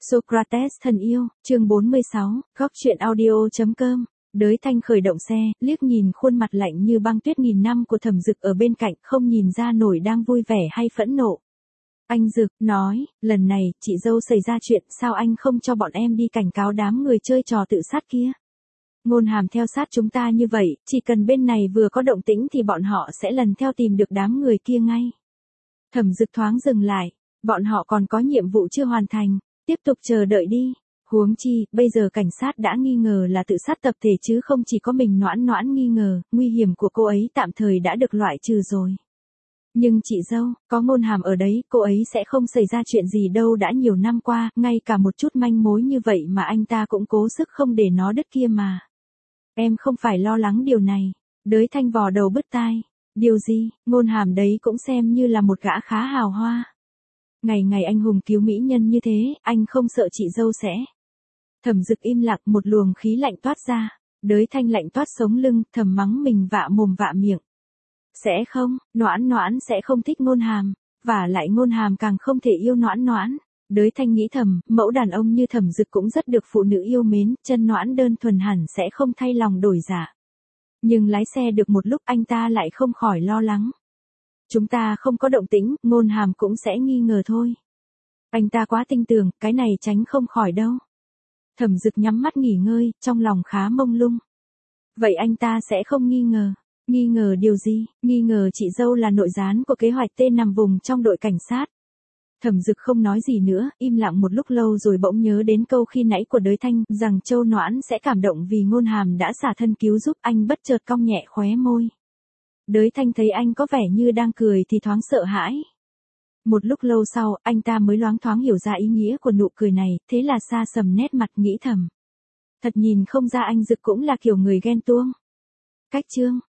Socrates thân yêu, chương 46, góc truyện audio.com. Đới Thanh khởi động xe, liếc nhìn khuôn mặt lạnh như băng tuyết nghìn năm của Thẩm Dực ở bên cạnh, không nhìn ra nổi đang vui vẻ hay phẫn nộ. Anh Dực nói, lần này, chị dâu xảy ra chuyện, sao anh không cho bọn em đi cảnh cáo đám người chơi trò tự sát kia? Ngôn Hàm theo sát chúng ta như vậy, chỉ cần bên này vừa có động tĩnh thì bọn họ sẽ lần theo tìm được đám người kia ngay. Thẩm Dực thoáng dừng lại, bọn họ còn có nhiệm vụ chưa hoàn thành, tiếp tục chờ đợi đi. Huống chi, bây giờ cảnh sát đã nghi ngờ là tự sát tập thể chứ không chỉ có mình Noãn Noãn nghi ngờ, nguy hiểm của cô ấy tạm thời đã được loại trừ rồi. Nhưng chị dâu, có Ngôn Hàm ở đấy, cô ấy sẽ không xảy ra chuyện gì đâu, đã nhiều năm qua, ngay cả một chút manh mối như vậy mà anh ta cũng cố sức không để nó đứt kia mà. Em không phải lo lắng điều này. Đới Thanh vò đầu bứt tai. Điều gì, Ngôn Hàm đấy cũng xem như là một gã khá hào hoa. Ngày ngày anh hùng cứu mỹ nhân như thế, anh không sợ chị dâu sẽ. Thẩm Dực im lặng, một luồng khí lạnh toát ra. Đới Thanh lạnh toát sống lưng, thầm mắng mình vạ mồm vạ miệng. Sẽ không, Noãn Noãn sẽ không thích Ngôn Hàm, và lại Ngôn Hàm càng không thể yêu Noãn Noãn. Đới Thanh nghĩ thầm, mẫu đàn ông như Thẩm Dực cũng rất được phụ nữ yêu mến, chân Noãn đơn thuần hẳn sẽ không thay lòng đổi dạ. Nhưng lái xe được một lúc anh ta lại không khỏi lo lắng. Chúng ta không có động tĩnh, Ngôn Hàm cũng sẽ nghi ngờ thôi. Anh ta quá tin tưởng, cái này tránh không khỏi đâu. Thẩm Dực nhắm mắt nghỉ ngơi, trong lòng khá mông lung. Vậy anh ta sẽ không nghi ngờ. Nghi ngờ điều gì? Nghi ngờ chị dâu là nội gián của kế hoạch tên nằm vùng trong đội cảnh sát. Thẩm Dực không nói gì nữa, im lặng một lúc lâu rồi bỗng nhớ đến câu khi nãy của Đới Thanh, rằng Châu Noãn sẽ cảm động vì Ngôn Hàm đã xả thân cứu giúp, anh bất chợt cong nhẹ khóe môi. Đới Thanh thấy anh có vẻ như đang cười thì thoáng sợ hãi. Một lúc lâu sau, anh ta mới loáng thoáng hiểu ra ý nghĩa của nụ cười này, thế là xa sầm nét mặt nghĩ thầm. Thật nhìn không ra anh Dực cũng là kiểu người ghen tuông. Cách chương.